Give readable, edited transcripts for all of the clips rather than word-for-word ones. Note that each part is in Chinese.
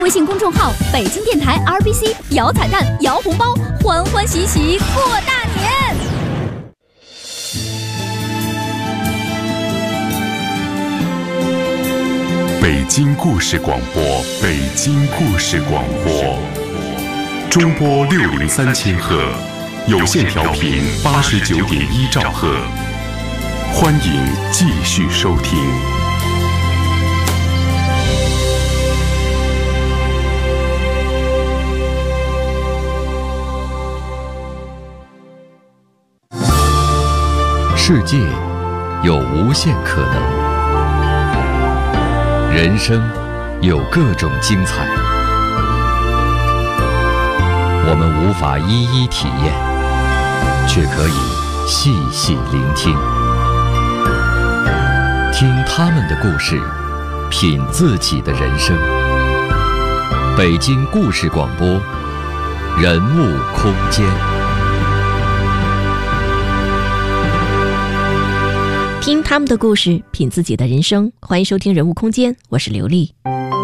微信公众号北京电台 RBC 摇彩蛋、摇红包，欢欢喜喜过大年。 北京故事广播，北京故事广播，中波603千赫，有线调频89.1兆赫，欢迎继续收听。 世界有无限可能，人生有各种精彩，我们无法一一体验，却可以细细聆听，听他们的故事，品自己的人生。北京故事广播，人物空间。 听他们的故事，品自己的人生。欢迎收听人物空间，我是刘丽。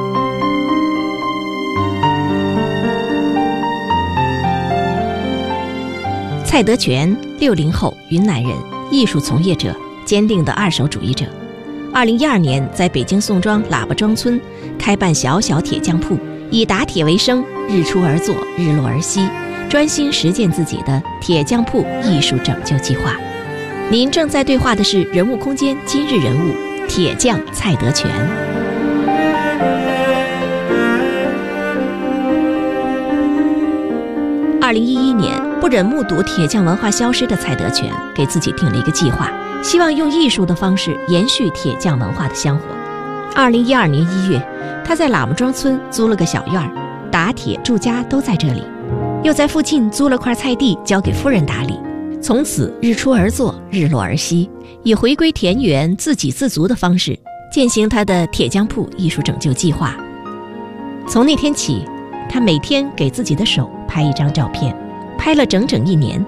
蔡德全，60后，云南人，艺术从业者，坚定的二手主义者。2012年，在北京宋庄喇叭庄村开办小小铁匠铺，以打铁为生，日出而作，日落而息，专心实践自己的铁匠铺艺术拯救计划。您正在对话的是人物空间今日人物铁匠蔡德全。2011年，不忍目睹铁匠文化消失的蔡德全，给自己定了一个计划，希望用艺术的方式延续铁匠文化的香火。2012年1月，他在喇嘛庄村租了个小院，打铁住家都在这里，又在附近租了块菜地交给夫人打理。从此日出而作，日落而息，以回归田园、自给自足的方式践行他的铁匠铺艺术拯救计划。从那天起，他每天给自己的手拍一张照片，拍了整整1年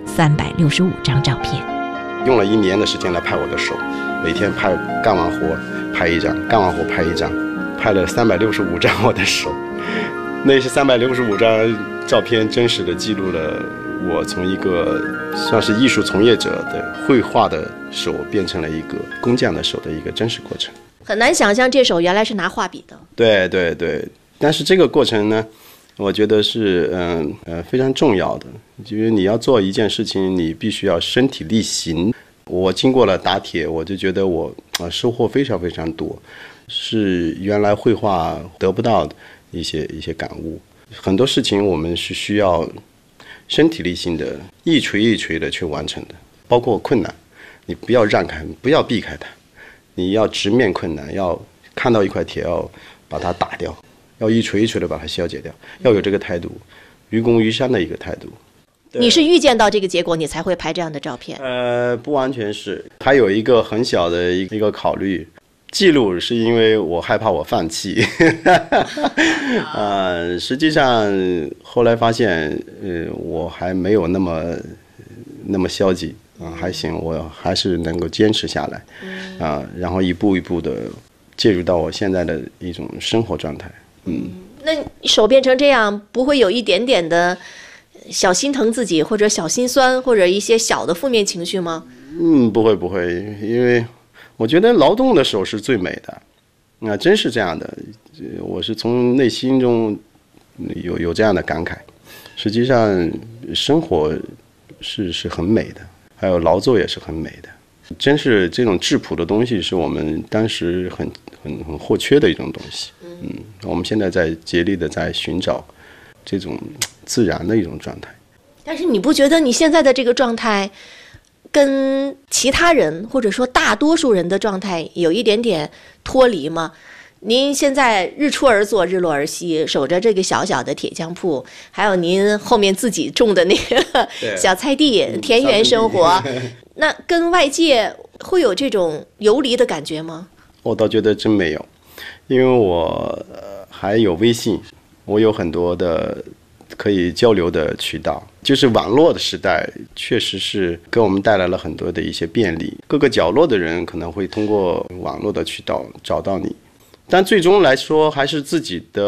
，365张照片。 用了1年的时间来拍我的手，每天拍，干完活拍一张，干完活拍一张，拍了365张我的手。那是365张照片，真实的记录了我从一个算是艺术从业者的绘画的手变成了一个工匠的手的一个真实过程。 很难想象这手原来是拿画笔的。对对对，但是这个过程呢，我觉得是非常重要的，就是你要做一件事情，你必须要身体力行。我经过了打铁，我就觉得我收获非常非常多，是原来绘画得不到的一些感悟。很多事情我们是需要身体力行的，一锤一锤的去完成的，包括困难，你不要让开，不要避开它，你要直面困难，要看到一块铁要把它打掉，要一锤一锤的把它消解掉，要有这个态度，愚公移山的一个态度。 你是预见到这个结果，你才会拍这样的照片？ 不完全是，还有一个很小的一个考虑。记录是因为我害怕我放弃，实际上后来发现，我还没有那么消极还行，我还是能够坚持下来，然后一步一步的介入到我现在的一种生活状态。 那手变成这样，不会有一点点的小心疼自己，或者小心酸，或者一些小的负面情绪吗？ 不会，因为我觉得劳动的手是最美的，真是这样的，我是从内心中有这样的感慨。实际上，生活是很美的，还有劳作也是很美的，真是这种质朴的东西是我们当时很或缺的一种东西。我们现在在竭力的在寻找这种自然的一种状态。 但是你不觉得你现在的这个状态跟其他人或者说大多数人的状态有一点点脱离吗？您现在日出而作，日落而息，守着这个小小的铁匠铺，还有您后面自己种的那个小菜地，田园生活，那跟外界会有这种游离的感觉吗？ 我倒觉得真没有，因为我还有微信，我有很多的可以交流的渠道。就是网络的时代确实是给我们带来了很多的一些便利，各个角落的人可能会通过网络的渠道找到你，但最终来说还是自己的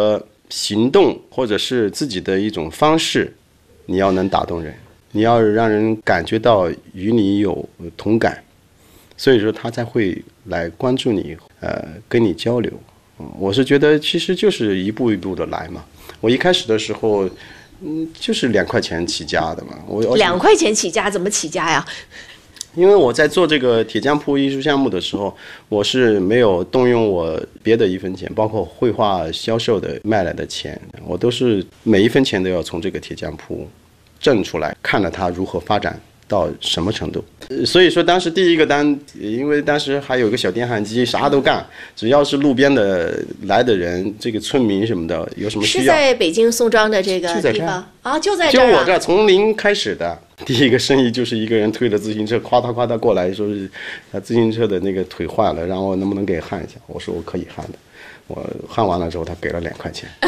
行动或者是自己的一种方式，你要能打动人，你要让人感觉到与你有同感，所以说他才会来关注你，跟你交流。我是觉得其实就是一步一步的来嘛。我一开始的时候，就是2块钱起家的嘛。 2块钱起家，怎么起家呀？ 因为我在做这个铁匠铺艺术项目的时候，我是没有动用我别的一分钱，包括绘画销售的卖来的钱，我都是每一分钱都要从这个铁匠铺挣出来，看了它如何发展到什么程度。所以说当时第一个单，因为当时还有个小电焊机，啥都干，只要是路边的来的人，这个村民什么的有什么需要， 是在北京宋庄的这个地方啊，就在这儿， 就我这从零开始的。第一个生意就是一个人推着自行车，夸他过来，说是他自行车的那个腿坏了，然后能不能给焊一下？我说我可以焊的。我焊完了之后，他给了2块钱。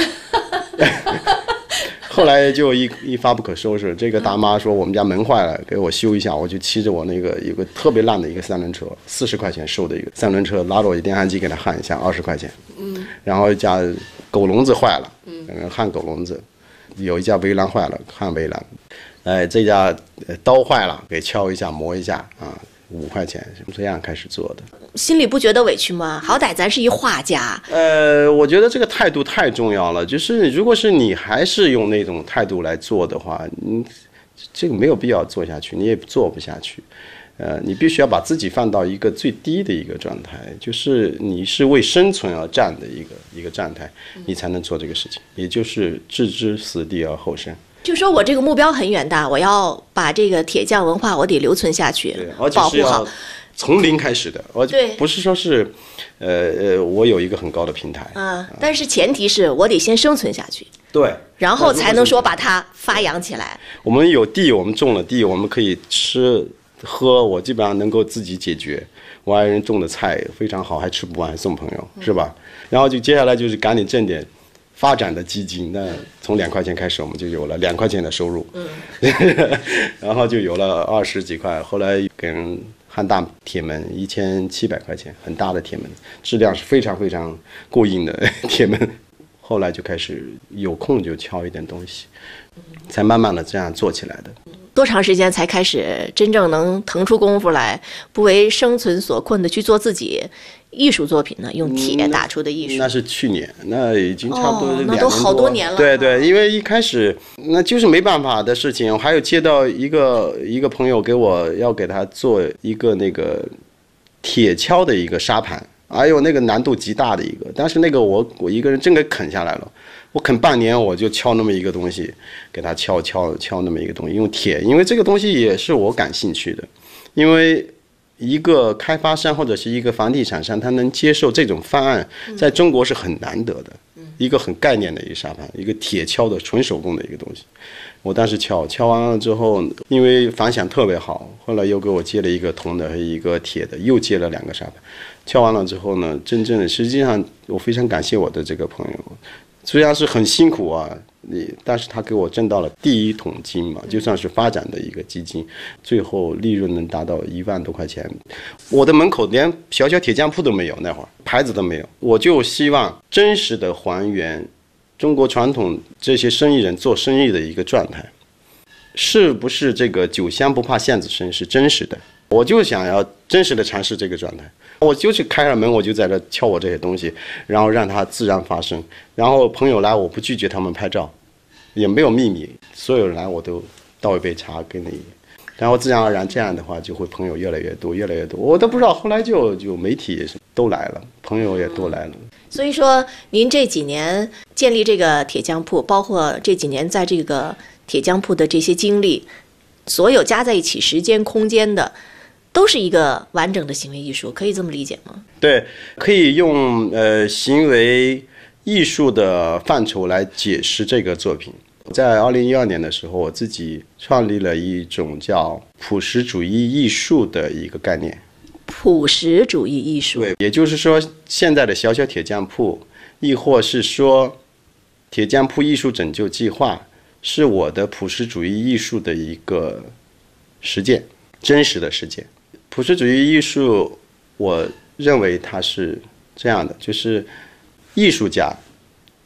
后来就一发不可收拾，这个大妈说我们家门坏了，给我修一下，我就骑着我那个有个特别烂的一个3轮车，40块钱收的一个3轮车，拉着我电焊机给他焊一下，20块钱。然后一家狗笼子坏了，焊狗笼子，有一家围栏坏了，焊围栏。这家刀坏了，给敲一下磨一下啊，5块钱，这样开始做的。 心里不觉得委屈吗？好歹咱是一画家。 我觉得这个态度太重要了。就是如果是你还是用那种态度来做的话，这个没有必要做下去，你也做不下去。你必须要把自己放到一个最低的一个状态，就是你是为生存而战的一个状态，你才能做这个事情，也就是置之死地而后生。 就说我这个目标很远大，我要把这个铁匠文化我得留存下去，保护好， 从零开始的。 对， 不是说是，我有一个很高的平台但是前提是我得先生存下去， 对， 然后才能说把它发扬起来。 我们有地，我们种了地，我们可以吃喝，我基本上能够自己解决。我爱人种的菜非常好，还吃不完，还送朋友，是吧？然后就接下来就是赶紧挣点发展的基金，那从2块钱开始，我们就有了2块钱的收入，然后就有了20几块。后来跟焊大铁门1700块钱，很大的铁门，质量是非常非常过硬的铁门。后来就开始有空就敲一点东西，才慢慢的这样做起来的。 多长时间才开始真正能腾出功夫来，不为生存所困的去做自己艺术作品呢？用铁打出的艺术， 那是去年，那已经差不多2年多， 那都好多年了。 对，因为一开始那就是没办法的事情。我还有接到一个朋友要给他做一个那个铁锹的一个沙盘，哎呦，那个难度极大的一个，但是那个我一个人真给啃下来了。我啃半年，我就敲那么一个东西，给它敲那么一个东西，用铁，因为这个东西也是我感兴趣的。因为一个开发商或者是一个房地产商，他能接受这种方案，在中国是很难得的。一个很概念的一个沙盘，一个铁锹的纯手工的一个东西。我当时敲完了之后，因为反响特别好，后来又给我接了一个铜的和一个铁的，又接了2个沙盘。敲完了之后呢，真正的实际上我非常感谢我的这个朋友。虽然是很辛苦啊，但是他给我挣到了第一桶金嘛，就算是发展的一个基金，最后利润能达到1万多块钱。我的门口连小小铁匠铺都没有，那会儿牌子都没有。我就希望真实的还原中国传统这些生意人做生意的一个状态，是不是这个酒香不怕巷子深是真实的？我就想要真实的尝试这个状态。我就去开了门，我就在这敲我这些东西，然后让它自然发生。然后朋友来，我不拒绝他们拍照，也没有秘密，所有人来我都倒一杯茶给你。然后自然而然这样的话，就会朋友越来越多，越来越多。我都不知道，后来就媒体都来了，朋友也都来了。 所以说，您这几年建立这个铁匠铺，包括这几年在这个铁匠铺的这些经历，所有加在一起，时间、空间的。都是一个完整的行为艺术，可以这么理解吗？对， 可以用行为艺术的范畴来解释这个作品。在2012年的时候，我自己创立了一种叫普实主义艺术的一个概念。 普实主义艺术， 对，也就是说，现在的小小铁匠铺，亦或是说铁匠铺艺术拯救计划，是我的普实主义艺术的一个实践，真实的实践。普世主义艺术，我认为它是这样的，就是艺术家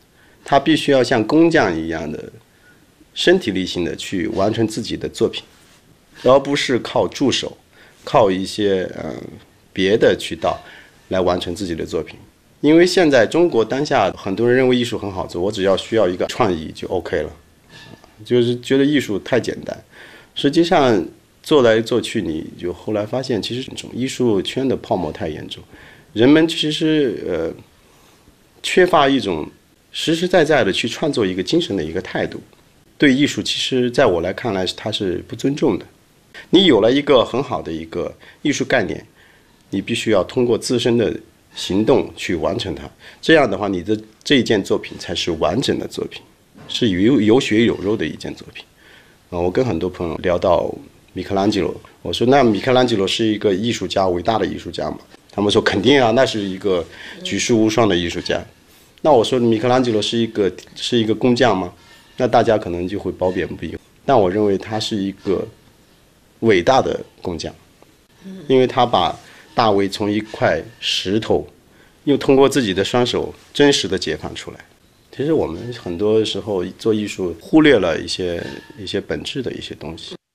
他必须要像工匠一样的身体力行的去完成自己的作品，而不是靠助手，靠一些别的渠道来完成自己的作品。因为现在中国当下很多人认为艺术很好做，我只要需要一个创意就 OK 了，就是觉得艺术太简单。实际上做来做去，你就后来发现，其实这种艺术圈的泡沫太严重，人们其实缺乏一种实实在在的去创作一个精神的一个态度。对艺术，其实在我来看来，它是不尊重的。你有了一个很好的一个艺术概念，你必须要通过自身的行动去完成它，这样的话，你的这一件作品才是完整的作品，是有血有肉的一件作品。我跟很多朋友聊到米开朗基罗，我说那米开朗基罗是一个艺术家，伟大的艺术家吗？他们说肯定啊，那是一个举世无双的艺术家。那我说米开朗基罗是一个工匠吗？那大家可能就会褒贬不一。但我认为他是一个伟大的工匠，因为他把大卫从一块石头又通过自己的双手真实的解放出来。其实我们很多时候做艺术忽略了一些本质的一些东西。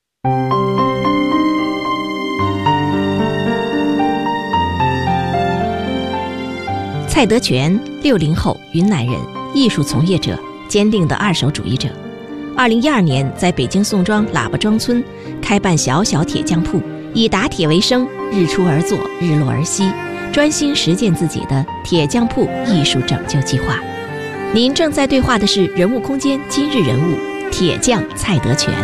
蔡德全，60后，云南人，艺术从业者，坚定的二手主义者。2012年在北京宋庄喇叭庄村开办小小铁匠铺，以打铁为生，日出而作，日落而息，专心实践自己的铁匠铺艺术拯救计划。您正在对话的是人物空间今日人物铁匠蔡德全。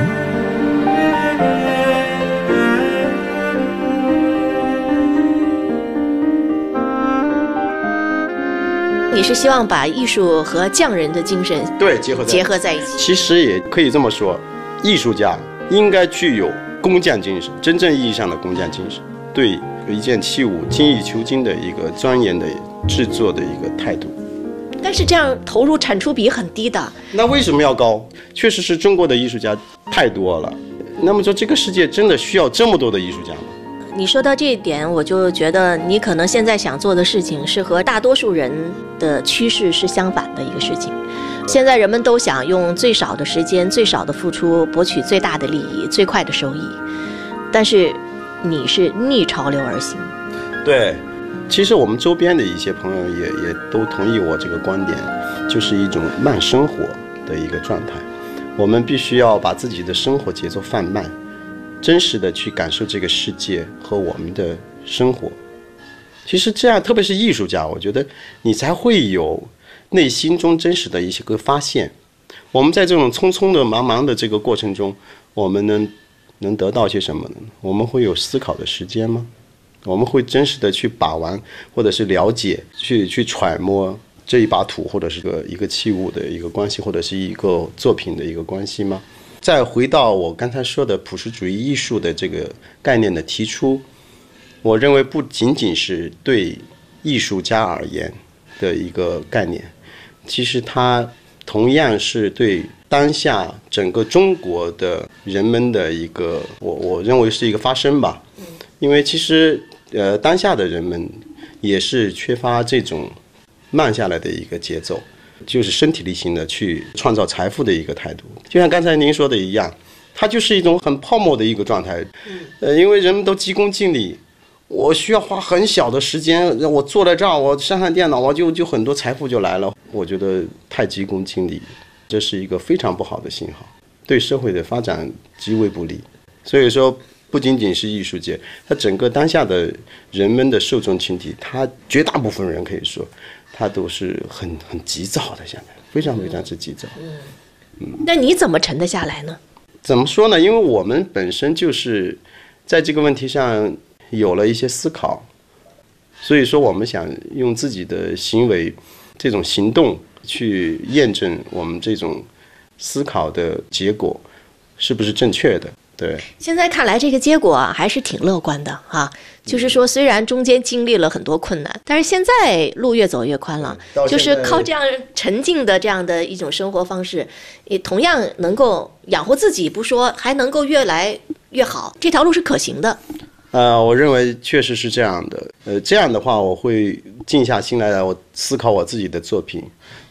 你是希望把艺术和匠人的精神对结合在一起？其实也可以这么说，艺术家应该具有工匠精神，真正意义上的工匠精神，对一件器物精益求精的一个钻研的制作的一个态度。 但是这样投入产出比很低的。 那为什么要高？确实是中国的艺术家太多了。那么说，这个世界真的需要这么多的艺术家吗？ 你说到这一点，我就觉得你可能现在想做的事情是和大多数人的趋势是相反的一个事情。现在人们都想用最少的时间、最少的付出博取最大的利益、最快的收益，但是你是逆潮流而行。 对，其实我们周边的一些朋友也都同意我这个观点，就是一种慢生活的一个状态。我们必须要把自己的生活节奏放慢，真实的去感受这个世界和我们的生活。其实这样，特别是艺术家，我觉得你才会有内心中真实的一些个发现。我们在这种匆匆的忙忙的这个过程中，我们能得到些什么呢？我们会有思考的时间吗？我们会真实的去把玩，或者是了解，去揣摩这一把土，或者是一个器物的一个关系，或者是一个作品的一个关系吗？再回到我刚才说的普世主义艺术的这个概念的提出，我认为不仅仅是对艺术家而言的一个概念，其实它同样是对当下整个中国的人们的一个，我认为是一个发声吧。因为其实当下的人们也是缺乏这种慢下来的一个节奏，就是身体力行的去创造财富的一个态度。就像刚才您说的一样，它就是一种很泡沫的一个状态。因为人们都急功近利，我需要花很小的时间，我坐在这儿，我上电脑，我就很多财富就来了。我觉得太急功近利，这是一个非常不好的信号，对社会的发展极为不利。所以说，不仅仅是艺术界，它整个当下的人们的受众群体，它绝大部分人可以说，他都是很急躁的，现在非常非常之急躁。 那你怎么沉得下来呢？ 怎么说呢？因为我们本身就是在这个问题上有了一些思考，所以说我们想用自己的行为，这种行动去验证我们这种思考的结果是不是正确的。对， 现在看来这个结果还是挺乐观的哈。就是说，虽然中间经历了很多困难，但是现在路越走越宽了。就是靠这样沉静的这样的一种生活方式，也同样能够养活自己，不说还能够越来越好，这条路是可行的。 我认为确实是这样的。这样的话，我会静下心来，我思考我自己的作品，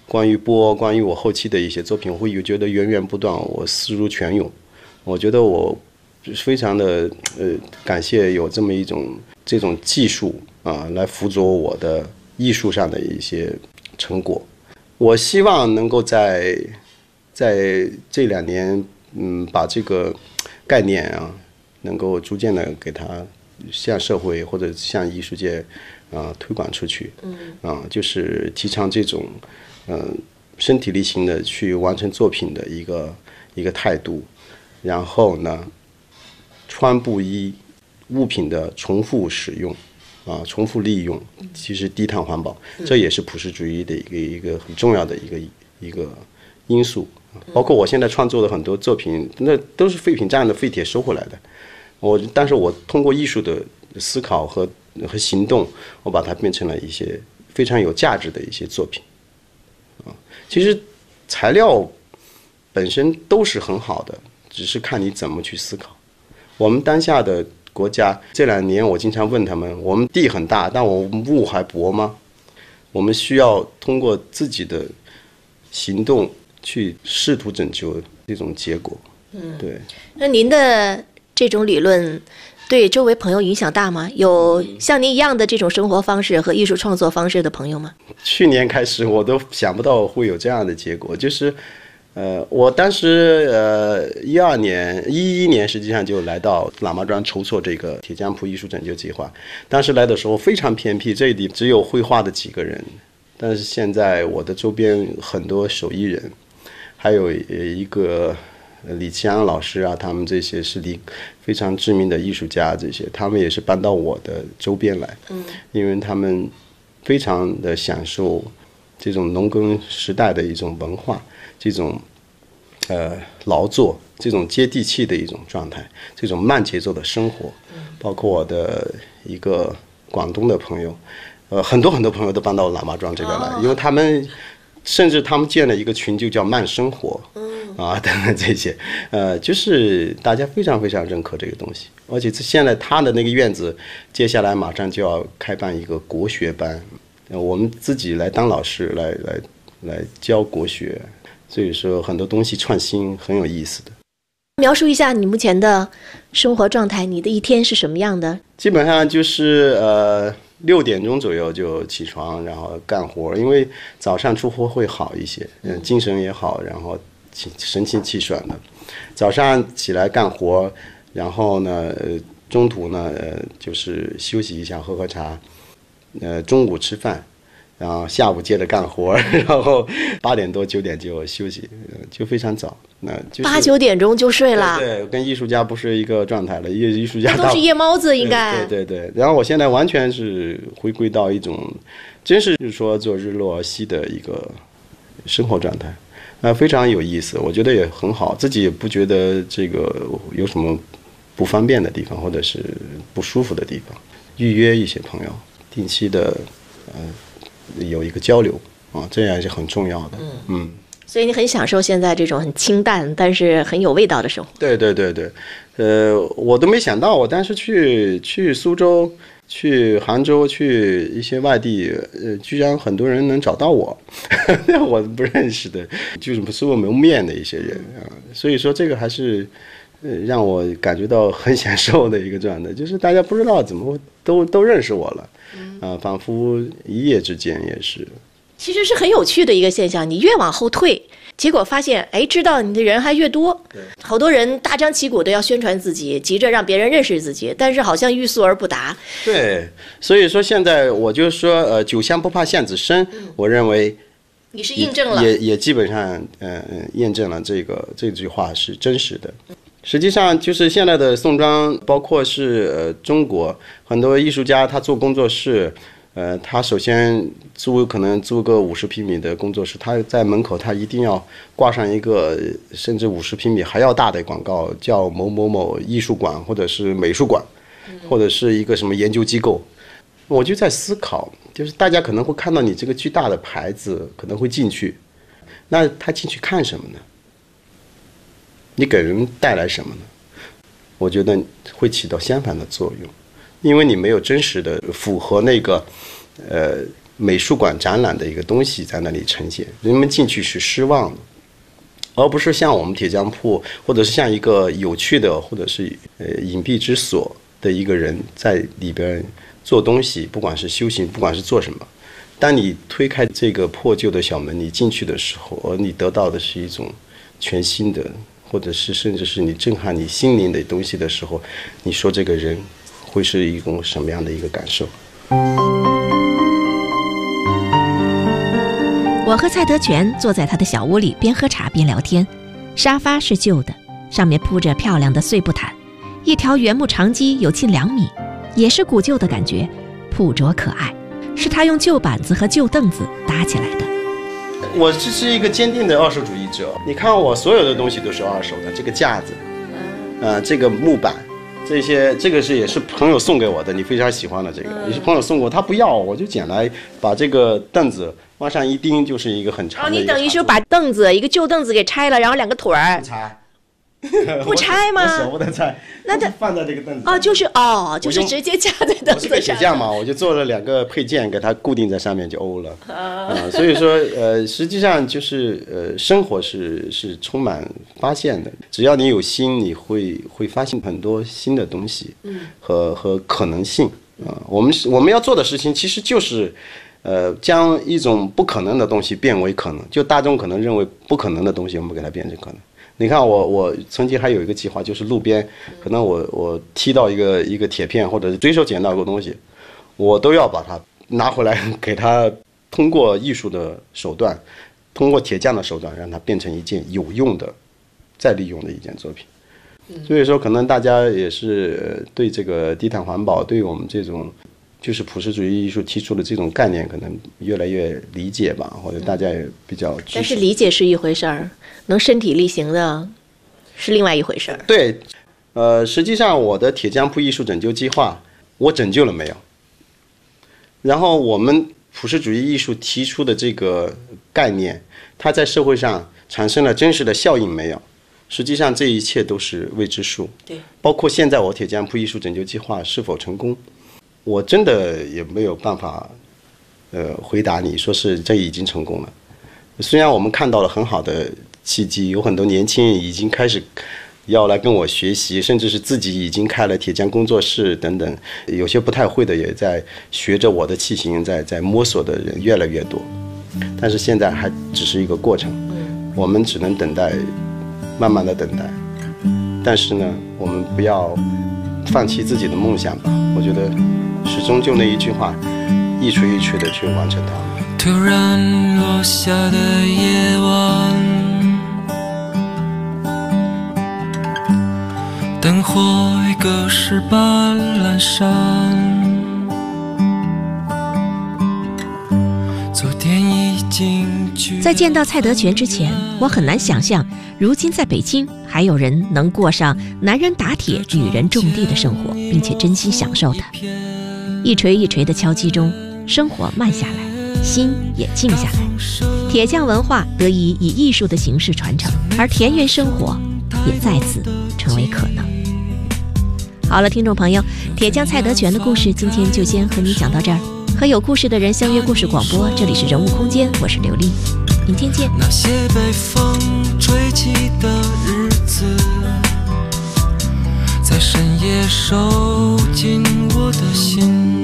关于播，关于我后期的一些作品，我会觉得源源不断，我思如泉涌。我觉得我非常的感谢有这么一种这种技术啊，来辅佐我的艺术上的一些成果。我希望能够在这2年，把这个概念啊，能够逐渐的给它向社会或者向艺术界推广出去。就是提倡这种身体力行的去完成作品的一个态度。然后呢，穿布衣物品的重复使用重复利用，其实低碳环保，这也是普世主义的一个很重要的一个因素。包括我现在创作的很多作品，那都是废品站的废铁收回来的。但是我通过艺术的思考和行动，我把它变成了一些非常有价值的一些作品。其实材料本身都是很好的，只是看你怎么去思考。我们当下的国家这2年，我经常问他们：我们地很大，但我们物还薄吗？我们需要通过自己的行动去试图拯救这种结果。对。 那您的这种理论对周围朋友影响大吗？有像您一样的这种生活方式和艺术创作方式的朋友吗？ 去年开始，我都想不到会有这样的结果，就是我当时11年实际上就来到喇嘛庄筹措这个铁匠铺艺术拯救计划。当时来的时候非常偏僻，这里只有绘画的几个人，但是现在我的周边很多手艺人，还有一个李奇安老师啊，他们这些是非常知名的艺术家，这些他们也是搬到我的周边来，因为他们非常的享受这种农耕时代的一种文化，这种劳作，这种接地气的一种状态，这种慢节奏的生活。包括我的一个广东的朋友，很多朋友都搬到喇嘛庄这边来，因为他们甚至他们建了一个群，就叫慢生活，等等这些，就是大家非常非常认可这个东西。而且现在他的那个院子，接下来马上就要开办一个国学班，我们自己来当老师，来教国学。所以说很多东西创新很有意思的。 描述一下你目前的生活状态，你的一天是什么样的？ 基本上就是6点钟左右就起床，然后干活，因为早上出活会好一些，精神也好，然后神清气爽的。早上起来干活，然后呢中途呢就是休息一下，喝喝茶，中午吃饭。然后下午接着干活，然后8点多9点就休息，就非常早。那就是 8、9点钟就睡了。 对，跟艺术家不是一个状态了。艺术家都是夜猫子，应该。 对。然后我现在完全是回归到一种，真是说做日落而息的一个生活状态，非常有意思。我觉得也很好，自己也不觉得这个有什么不方便的地方，或者是不舒服的地方。预约一些朋友，定期的有一个交流这样是很重要的。 所以你很享受现在这种很清淡但是很有味道的生活。 对，我都没想到，我当时去苏州、去杭州、去一些外地，居然很多人能找到我，我不认识的，就是素未谋面的一些人所以说这个还是让我感觉到很享受的一个状态，就是大家不知道怎么都认识我了。仿佛一夜之间也是。 其实是很有趣的一个现象，你越往后退，结果发现，知道你的人还越多。好多人大张旗鼓的要宣传自己，急着让别人认识自己，但是好像欲速而不达。 对，所以说现在我就说，酒香不怕巷子深。我认为你是印证了， 也基本上验证了这句话是真实的。实际上就是现在的宋庄，包括是中国很多艺术家，他做工作室，他首先可能租个50平米的工作室，他在门口他一定要挂上一个甚至50平米还要大的广告，叫某某某艺术馆，或者是美术馆，或者是一个什么研究机构。我就在思考，就是大家可能会看到你这个巨大的牌子，可能会进去，那他进去看什么呢？你给人带来什么呢？我觉得会起到相反的作用，因为你没有真实的符合那个美术馆展览的一个东西在那里呈现，人们进去是失望的，而不是像我们铁匠铺，或者是像一个有趣的或者是隐蔽之所的一个人在里边做东西，不管是修行，不管是做什么。当你推开这个破旧的小门，你进去的时候，而你得到的是一种全新的，或者是甚至是你震撼你心灵的东西的时候，你说这个人会是一种什么样的一个感受？ 我和蔡德全坐在他的小屋里，边喝茶边聊天。沙发是旧的，上面铺着漂亮的碎布毯，一条原木长机有近2米，也是古旧的感觉，朴拙可爱，是他用旧板子和旧凳子搭起来的。 我这是一个坚定的二手主义者，你看我所有的东西都是二手的，这个架子，这个木板，这个也是朋友送给我的，你非常喜欢的这个，也是朋友送给我，他不要，我就捡来把这个凳子往上一钉，就是一个很长的一个。 你等于是把凳子一个旧凳子给拆了，然后2个腿儿。不拆吗？ 我舍不得拆，那它放在这个凳子上。就是直接架在凳子上。 我是个铁匠嘛，我就做了2个配件，给它固定在上面就 O 了。所以说实际上就是生活是充满发现的，只要你有心，你会发现很多新的东西，和可能性我们要做的事情其实就是将一种不可能的东西变为可能，就大众可能认为不可能的东西，我们给它变成可能。你看我曾经还有一个计划，就是路边可能我踢到一个铁片，或者是随手捡到一个东西，我都要把它拿回来，给它通过艺术的手段，通过铁匠的手段，让它变成一件有用的再利用的一件作品。所以说可能大家也是对这个低碳环保，对我们这种就是普世主义艺术提出的这种概念可能越来越理解吧，或者大家也比较支持。 但是理解是一回事儿，能身体力行的是另外一回事儿。 对，实际上我的铁匠铺艺术拯救计划，我拯救了没有？然后我们普世主义艺术提出的这个概念，它在社会上产生了真实的效应没有？实际上这一切都是未知数。 对， 包括现在我铁匠铺艺术拯救计划是否成功，我真的也没有办法回答你说是这已经成功了。虽然我们看到了很好的契机，有很多年轻人已经开始要来跟我学习，甚至是自己已经开了铁匠工作室等等，有些不太会的也在学着我的器型，在摸索的人越来越多。但是现在还只是一个过程，我们只能等待，慢慢的等待。但是呢，我们不要放弃自己的梦想吧。我觉得始终就那一句话，一锤一锤的去完成它。 突然落下的夜晚，灯火已隔世般阑珊，昨天已经在见到蔡德全之前，我很难想象如今在北京还有人能过上男人打铁女人种地的生活，并且真心享受它。一锤一锤的敲击中，生活慢下来，心也静下来，铁匠文化得以以艺术的形式传承，而田园生活也再次成为可能。好了，听众朋友，铁匠蔡德全的故事今天就先和你讲到这儿。和有故事的人相约故事广播，这里是人物空间，我是刘丽，明天见。 那些被风吹起的日子，在深夜收进我的心。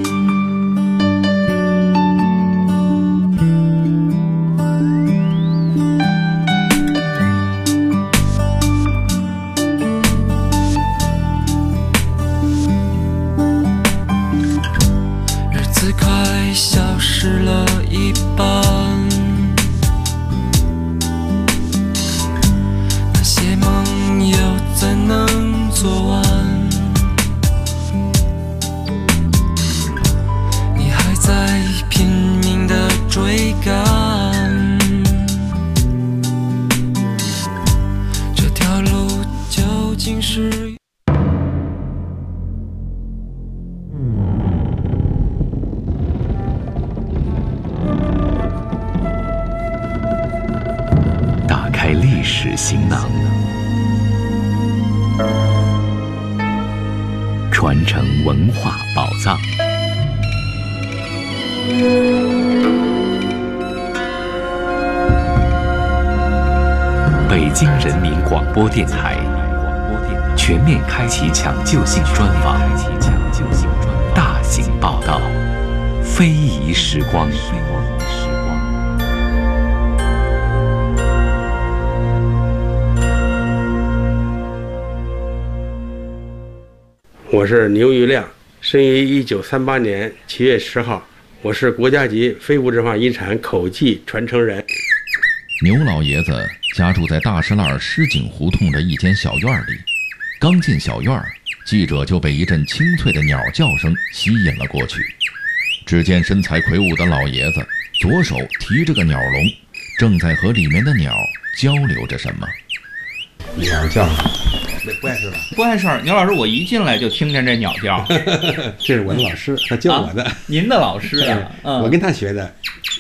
消失了一半，那些梦又怎能做完？你还在拼命地追赶，这条路究竟是？ 历史行囊，传承文化宝藏。 北京人民广播电台全面开启抢救性专访，大型报道，非遗时光。 我是牛玉亮，生于1938年7月10号，我是国家级非物质文化遗产口技传承人。 牛老爷子家住在大石栏狮井胡同的一间小院里，刚进小院，记者就被一阵清脆的鸟叫声吸引了过去。只见身材魁梧的老爷子左手提着个鸟笼，正在和里面的鸟交流着什么。 鸟叫，不碍事吧？ 不碍事儿。牛老师，我一进来就听见这鸟叫。 这是我的老师，他教我的。 您的老师啊？ 我跟他学的。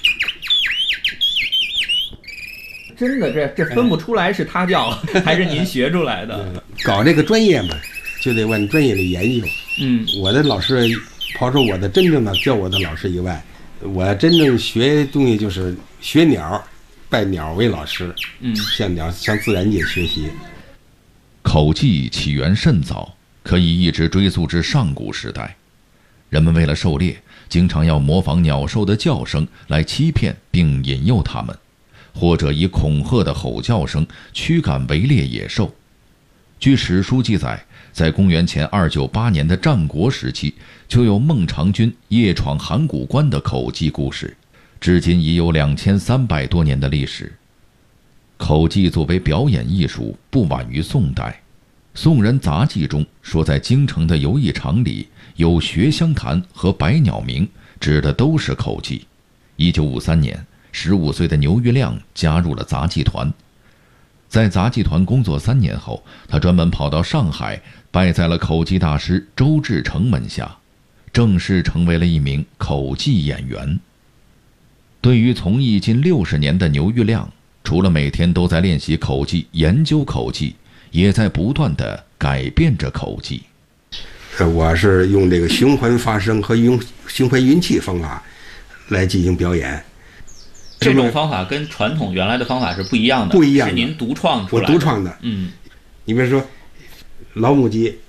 真的，这分不出来是他教还是您学出来的。 搞这个专业嘛，就得往专业里研究。我的老师，刨出我的真正的教我的老师以外，我真正学东西就是学鸟，拜鸟为老师。向自然界学习。 口技起源甚早，可以一直追溯至上古时代。人们为了狩猎，经常要模仿鸟兽的叫声来欺骗并引诱它们，或者以恐吓的吼叫声驱赶围猎野兽。据史书记载，在公元前298年的战国时期，就有孟尝君夜闯函谷关的口技故事，至今已有2300多年的历史。口技作为表演艺术，不晚于宋代。宋人杂记中说，在京城的游艺场里有学香坛和百鸟鸣，指的都是口技。1953年，15岁的牛玉亮加入了杂技团。在杂技团工作3年后，他专门跑到上海，拜在了口技大师周志成门下，正式成为了一名口技演员。对于从艺近60年的牛玉亮，除了每天都在练习口技、研究口技，也在不断地改变着口技。 我是用这个循环发声和用循环运气方法来进行表演。 这种方法跟传统原来的方法是不一样的， 不一样的， 是您独创出来的。 我独创的。你比如说老母鸡，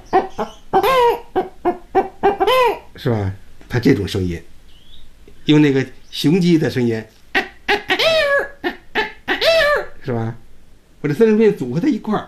是吧？它这种声音，用那个雄鸡的声音，是吧？我这3声变组合在一块儿，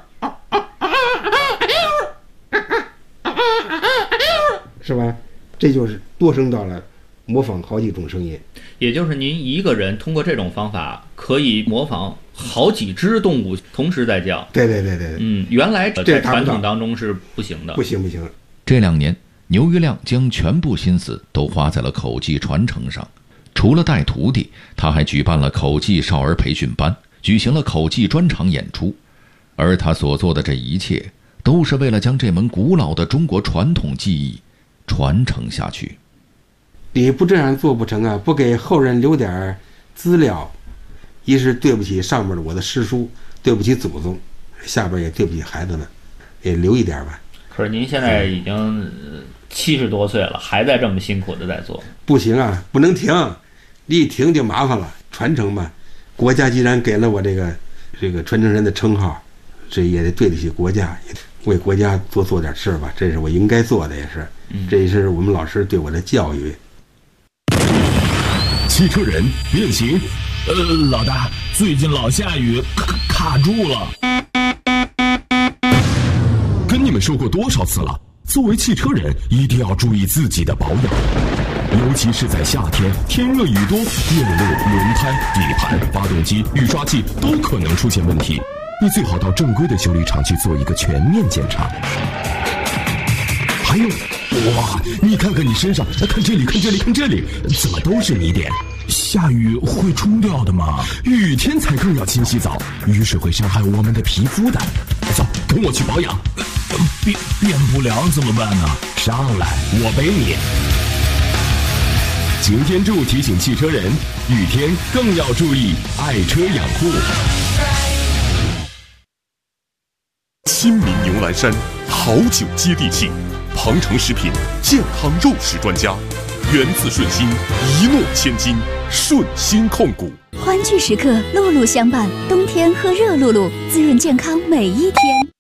是吧？这就是多声道了，模仿好几种声音。 也就是您一个人通过这种方法可以模仿好几只动物同时在叫。 对。 原来在传统当中是不行的。不行。 这2年，牛玉亮将全部心思都花在了口技传承上。除了带徒弟，他还举办了口技少儿培训班，举行了口技专场演出。而他所做的这一切，都是为了将这门古老的中国传统技艺传承下去。 你不这样做不成啊！不给后人留点资料，一是对不起上面的我的师叔，对不起祖宗，下边也对不起孩子们，也留一点吧。 可是您现在已经70多岁了，还在这么辛苦的在做。 不行啊，不能停，你一停就麻烦了。传承嘛，国家既然给了我这个传承人的称号，这也得对得起国家，也为国家做点事吧，这是我应该做的，也是，这也是我们老师对我的教育。 汽车人变形，老大，最近老下雨，卡住了。跟你们说过多少次了，作为汽车人一定要注意自己的保养，尤其是在夏天，天热雨多，电路、轮胎、底盘、发动机、雨刷器都可能出现问题。你最好到正规的修理厂去做一个全面检查。还有，哇，你看看你身上，看这里，看这里，看这里，怎么都是泥点？下雨会冲掉的吗？雨天才更要勤洗澡，雨水会伤害我们的皮肤的。走，跟我去保养。变不了怎么办呢？上来，我背你。擎天柱提醒汽车人，雨天更要注意爱车养护。 亲民牛栏山，好酒接地气。庞城食品健康肉食专家， 源自顺心，一诺千金，顺心控股。 欢聚时刻，露露相伴，冬天喝热露露，滋润健康每一天。